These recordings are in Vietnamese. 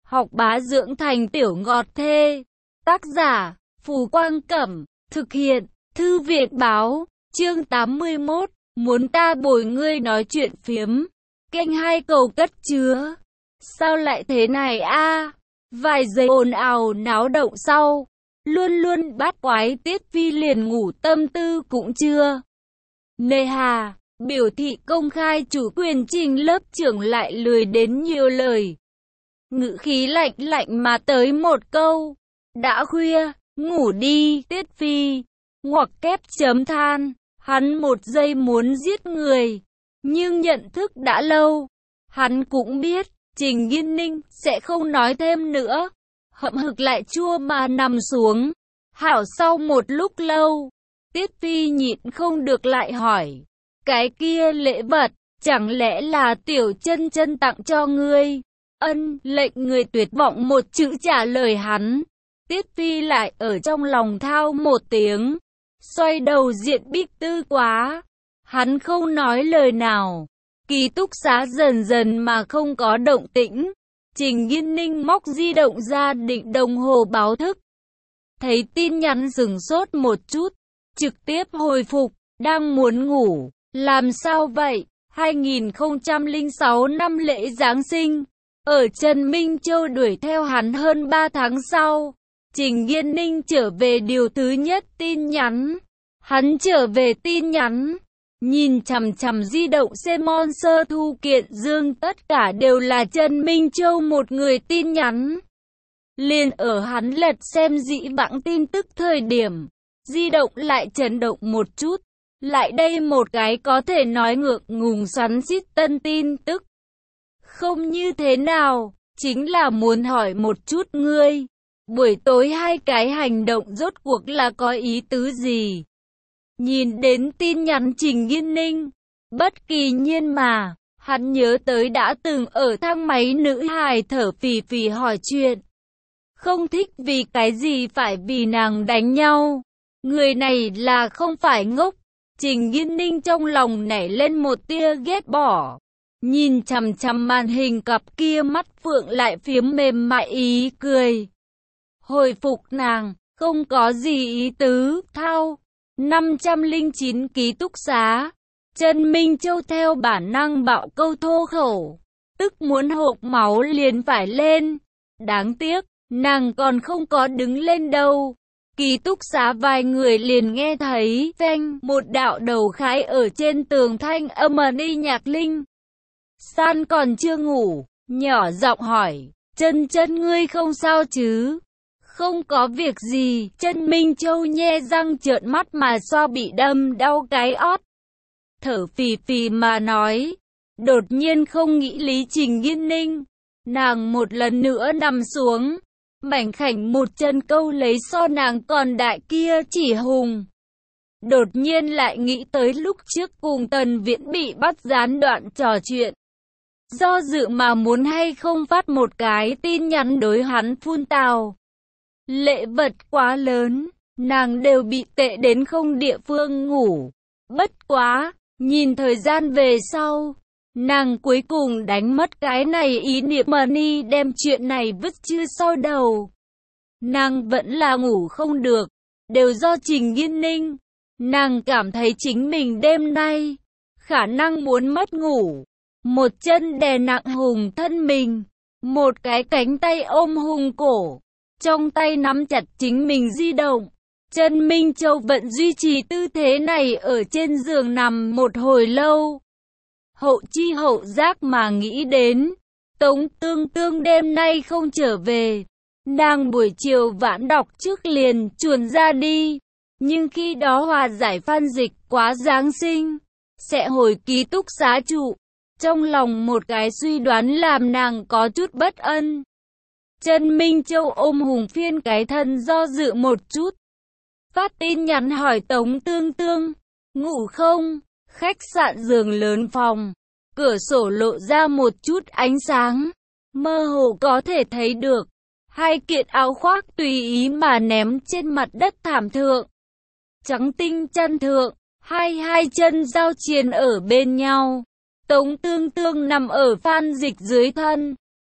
học bá dưỡng thành tiểu ngọt thê. Tác giả, Phù Quang Cẩm, thực hiện, Thư viện Báo, chương 81, muốn ta bồi ngươi nói chuyện phiếm. Kênh hai cầu cất chứa. Sao lại thế này a? Vài giây ồn ào náo động sau, luôn luôn bát quái Tiết Phi liền ngủ tâm tư cũng chưa. Nề hà, biểu thị công khai chủ quyền trình lớp trưởng lại lười đến nhiều lời. Ngữ khí lạnh lạnh mà tới một câu. Đã khuya, ngủ đi, Tiết Phi. Ngoặc kép chấm than, hắn một giây muốn giết người. Nhưng nhận thức đã lâu. Hắn cũng biết, Trình Nghiên Ninh sẽ không nói thêm nữa. Hậm hực lại chua mà nằm xuống. Hảo sau một lúc lâu, Tiết Phi nhịn không được lại hỏi. Cái kia lễ vật, chẳng lẽ là Tiểu Chân Chân tặng cho ngươi? Ân, lệnh người tuyệt vọng một chữ trả lời hắn. Tiết Phi lại ở trong lòng thao một tiếng. Xoay đầu diện Bích Tư quá. Hắn không nói lời nào. Ký túc xá dần dần mà không có động tĩnh. Trình Nghiên Ninh móc di động ra định đồng hồ báo thức. Thấy tin nhắn dừng sốt một chút. Trực tiếp hồi phục, đang muốn ngủ. Làm sao vậy? 2006 năm lễ Giáng sinh. Ở Trần Minh Châu đuổi theo hắn hơn 3 tháng sau. Trình Nghiên Ninh trở về điều thứ nhất tin nhắn. Hắn trở về tin nhắn. Nhìn chằm chằm di động Semon Sơ Thu Kiện Dương, tất cả đều là Trần Minh Châu một người tin nhắn. Liền ở hắn lật xem dĩ vãng tin tức thời điểm, di động lại chấn động một chút. Lại đây một cái có thể nói ngượng ngùng xoắn xít tân tin tức. Không như thế nào, chính là muốn hỏi một chút ngươi. Buổi tối hai cái hành động rốt cuộc là có ý tứ gì? Nhìn đến tin nhắn Trình Nghiên Ninh, bất kỳ nhiên mà, hắn nhớ tới đã từng ở thang máy nữ hài thở phì phì hỏi chuyện. Không thích vì cái gì phải vì nàng đánh nhau. Người này là không phải ngốc. Trình Nghiên Ninh trong lòng nảy lên một tia ghét bỏ. Nhìn chằm chằm màn hình cặp kia mắt phượng lại phiếm mềm mại ý cười. Hồi phục nàng, không có gì ý tứ, thao. 509 ký túc xá. Trần Minh Châu theo bản năng bạo câu thô khẩu. Tức muốn hộc máu liền phải lên. Đáng tiếc, nàng còn không có đứng lên đâu. Ký túc xá vài người liền nghe thấy phanh một đạo đầu khái ở trên tường thanh âm đi nhạc linh. San còn chưa ngủ, nhỏ giọng hỏi, Chân Chân ngươi không sao chứ? Không có việc gì, Trần Minh Châu nhe răng trợn mắt mà xoa bị đâm đau cái ót. Thở phì phì mà nói, đột nhiên không nghĩ lý Trình Nghiên Ninh. Nàng một lần nữa nằm xuống, mảnh khảnh một chân câu lấy so nàng còn đại kia chỉ hùng. Đột nhiên lại nghĩ tới lúc trước cùng Tần Viễn bị bắt gián đoạn trò chuyện. Do dự mà muốn hay không phát một cái tin nhắn đối hắn phun tào. Lễ vật quá lớn, nàng đều bị tệ đến không địa phương ngủ. Bất quá, nhìn thời gian về sau, nàng cuối cùng đánh mất cái này ý niệm mà ni đem chuyện này vứt chưa sau đầu. Nàng vẫn là ngủ không được, đều do Trình Nghiên Ninh. Nàng cảm thấy chính mình đêm nay, khả năng muốn mất ngủ. Một chân đè nặng Hùng thân mình, một cái cánh tay ôm Hùng cổ. Trong tay nắm chặt chính mình di động. Trần Minh Châu vẫn duy trì tư thế này ở trên giường nằm một hồi lâu. Hậu chi hậu giác mà nghĩ đến. Tống Tương Tương đêm nay không trở về. Nàng buổi chiều vãn đọc trước liền chuồn ra đi. Nhưng khi đó hòa giải Phan Dịch quá Giáng sinh, sẽ hồi ký túc xá trụ. Trong lòng một cái suy đoán làm nàng có chút bất ân. Trần Minh Châu ôm Hùng phiên cái thân do dự một chút. Phát tin nhắn hỏi Tống Tương Tương, ngủ không? Khách sạn giường lớn phòng, cửa sổ lộ ra một chút ánh sáng. Mơ hồ có thể thấy được, hai kiện áo khoác tùy ý mà ném trên mặt đất thảm thượng. Trắng tinh chân thượng, hai chân giao triền ở bên nhau. Tống Tương Tương nằm ở Phan Dịch dưới thân.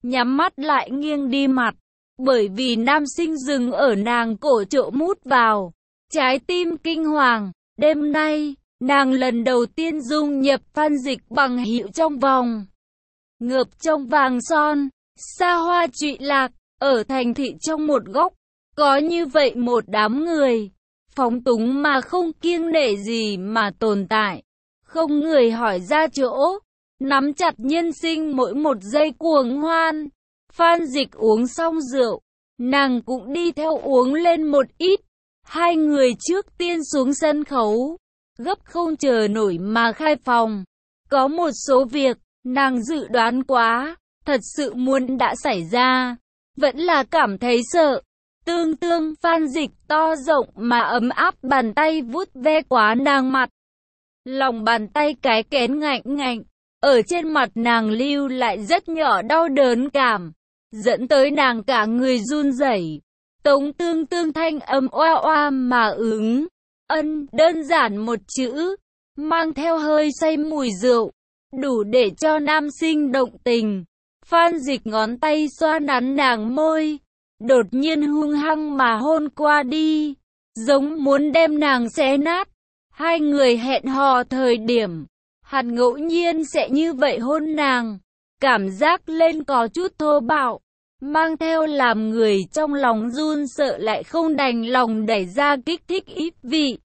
nhắm mắt lại nghiêng đi mặt. Bởi vì nam sinh dừng ở nàng cổ chỗ mút vào. Trái tim kinh hoàng, đêm nay, nàng lần đầu tiên dung nhập Phan Dịch bằng hữu trong vòng. Ngợp trong vàng son, xa hoa trụy lạc, ở thành thị trong một góc. Có như vậy một đám người, phóng túng mà không kiêng nể gì mà tồn tại. Không người hỏi ra chỗ, nắm chặt nhân sinh mỗi một giây cuồng hoan. Phan Dịch uống xong rượu, nàng cũng đi theo uống lên một ít. Hai người trước tiên xuống sân khấu, gấp không chờ nổi mà khai phòng. Có một số việc, nàng dự đoán quá, thật sự muốn đã xảy ra, vẫn là cảm thấy sợ. Tương Phan Dịch to rộng mà ấm áp bàn tay vuốt ve quá nàng mặt. Lòng bàn tay cái kén ngạnh ngạnh, ở trên mặt nàng lưu lại rất nhỏ đau đớn cảm, dẫn tới nàng cả người run rẩy. Tống Tương thanh âm oa oa mà ứng. Ân, đơn giản một chữ, mang theo hơi say mùi rượu, đủ để cho nam sinh động tình. Phan Dịch ngón tay xoa nắn nàng môi, đột nhiên hung hăng mà hôn qua đi, giống muốn đem nàng xé nát. Hai người hẹn hò thời điểm, hắn ngẫu nhiên sẽ như vậy hôn nàng, cảm giác lên có chút thô bạo, mang theo làm người trong lòng run sợ lại không đành lòng đẩy ra kích thích ít vị.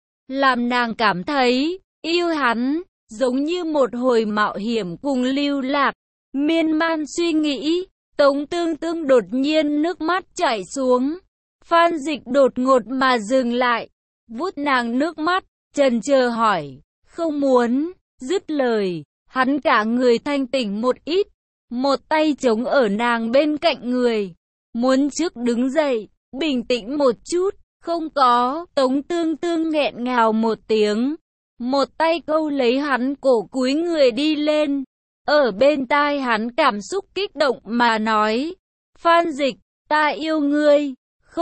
Làm nàng cảm thấy, yêu hắn, giống như một hồi mạo hiểm cùng lưu lạc, miên man suy nghĩ. Tống Tương đột nhiên nước mắt chảy xuống. Phan Dịch đột ngột mà dừng lại, vuốt nàng nước mắt, chần chờ hỏi, không muốn. Dứt lời, hắn cả người thanh tỉnh một ít, một tay chống ở nàng bên cạnh người, muốn trước đứng dậy, bình tĩnh một chút. Không có. Tống Tương nghẹn ngào một tiếng, một tay câu lấy hắn cổ cúi người đi lên. Ở bên tai hắn cảm xúc kích động mà nói, Phan Dịch, ta yêu ngươi.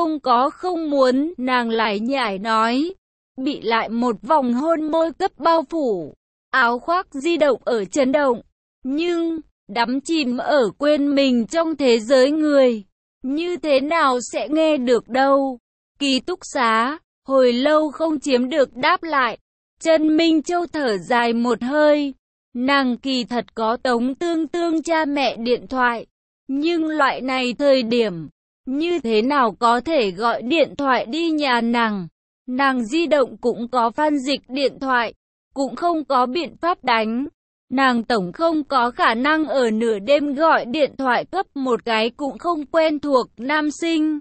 Không muốn. Nàng lại nhảy nói, bị lại một vòng hôn môi cấp bao phủ. Áo khoác di động ở chấn động, nhưng đắm chìm ở quên mình trong thế giới người, như thế nào sẽ nghe được đâu. Ký túc xá, hồi lâu không chiếm được đáp lại. Trần Minh Châu thở dài một hơi. Nàng kỳ thật có Tống Tương cha mẹ điện thoại, nhưng loại này thời điểm, như thế nào có thể gọi điện thoại đi nhà nàng. Nàng di động cũng có Phan Dịch điện thoại, cũng không có biện pháp đánh. Nàng tổng không có khả năng ở nửa đêm gọi điện thoại cấp một cái cũng không quen thuộc nam sinh.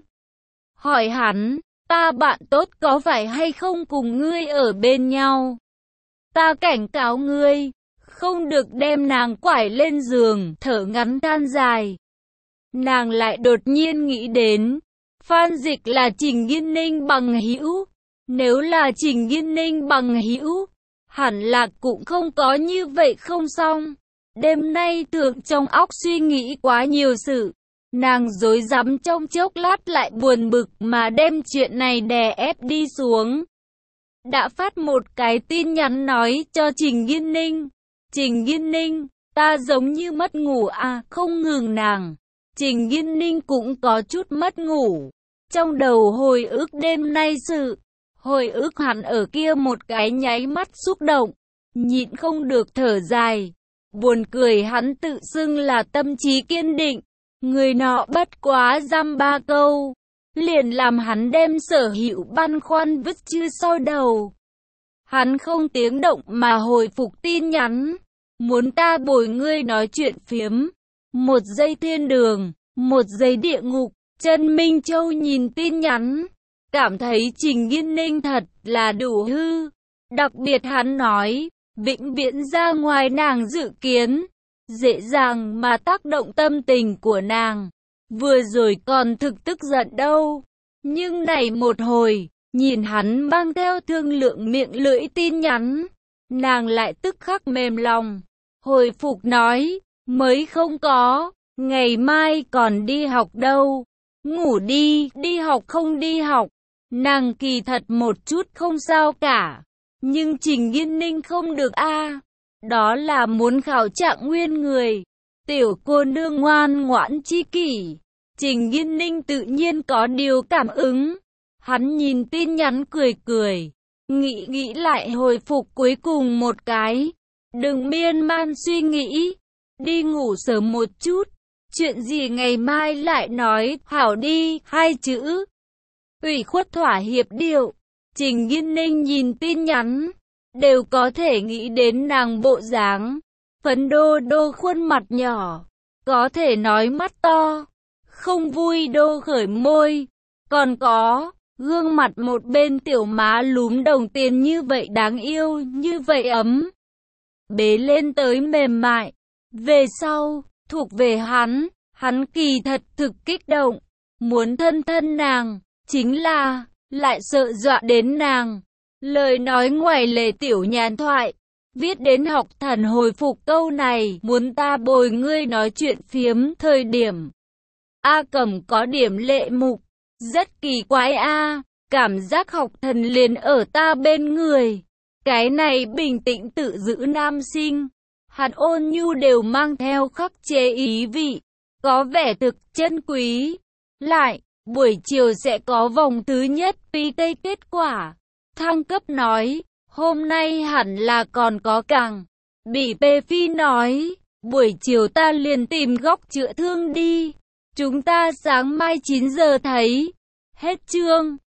Hỏi hắn, ta bạn tốt có phải hay không cùng ngươi ở bên nhau? Ta cảnh cáo ngươi, không được đem nàng quải lên giường, thở ngắn than dài. Nàng lại đột nhiên nghĩ đến, Phan Dịch là Trình Nghiên Ninh bằng hữu. Nếu là Trình Nghiên Ninh bằng hữu, hẳn là cũng không có như vậy không xong. Đêm nay thường trong óc suy nghĩ quá nhiều sự. Nàng rối rắm trong chốc lát lại buồn bực mà đem chuyện này đè ép đi xuống. Đã phát một cái tin nhắn nói cho Trình Nghiên Ninh. Trình Nghiên Ninh, ta giống như mất ngủ à, không ngừng nàng. Trình Nghiên Ninh cũng có chút mất ngủ. Trong đầu hồi ức đêm nay sự, hồi ức hẳn ở kia một cái nháy mắt xúc động, nhịn không được thở dài. Buồn cười hắn tự xưng là tâm trí kiên định. Người nọ bất quá dăm ba câu, liền làm hắn đem sở hữu băn khoăn vứt chư sau đầu. Hắn không tiếng động mà hồi phục tin nhắn. Muốn ta bồi ngươi nói chuyện phiếm. Một giây thiên đường, một giây địa ngục. Trần Minh Châu nhìn tin nhắn, cảm thấy Trình Nghiên Ninh thật là đủ hư. Đặc biệt hắn nói, vĩnh viễn ra ngoài nàng dự kiến, dễ dàng mà tác động tâm tình của nàng. Vừa rồi còn thực tức giận đâu, nhưng này một hồi, nhìn hắn mang theo thương lượng miệng lưỡi tin nhắn, nàng lại tức khắc mềm lòng, hồi phục nói, mới không có, ngày mai còn đi học đâu. Ngủ đi học không đi học. Nàng kỳ thật một chút không sao cả, nhưng Trình Nghiên Ninh không được a. Đó là muốn khảo trạng nguyên người. Tiểu cô nương ngoan ngoãn chi kỷ. Trình Nghiên Ninh tự nhiên có điều cảm ứng. Hắn nhìn tin nhắn cười cười. Nghĩ lại hồi phục cuối cùng một cái. Đừng miên man suy nghĩ. Đi ngủ sớm một chút. Chuyện gì ngày mai lại nói, hảo đi, hai chữ. Ủy khuất thỏa hiệp điệu. Trình Nghiên Ninh nhìn tin nhắn. Đều có thể nghĩ đến nàng bộ dáng. Phấn đô đô khuôn mặt nhỏ. Có thể nói mắt to. Không vui đô khởi môi. Còn có, gương mặt một bên tiểu má lúm đồng tiền như vậy đáng yêu, như vậy ấm. Bế lên tới mềm mại. Về sau, thuộc về hắn kỳ thật thực kích động. Muốn thân thân nàng, chính là, lại sợ dọa đến nàng. Lời nói ngoài lề tiểu nhàn thoại. Viết đến học thần hồi phục câu này, muốn ta bồi ngươi nói chuyện phiếm thời điểm. A Cẩm có điểm lệ mục, rất kỳ quái a, cảm giác học thần liền ở ta bên người. Cái này bình tĩnh tự giữ nam sinh, hắn ôn nhu đều mang theo khắc chế ý vị, có vẻ thực chân quý. Lại, buổi chiều sẽ có vòng thứ nhất PT kết quả. Thăng cấp nói, hôm nay hẳn là còn có càng. Bị P Phi nói, buổi chiều ta liền tìm góc chữa thương đi. Chúng ta sáng mai 9 giờ thấy. Hết chương.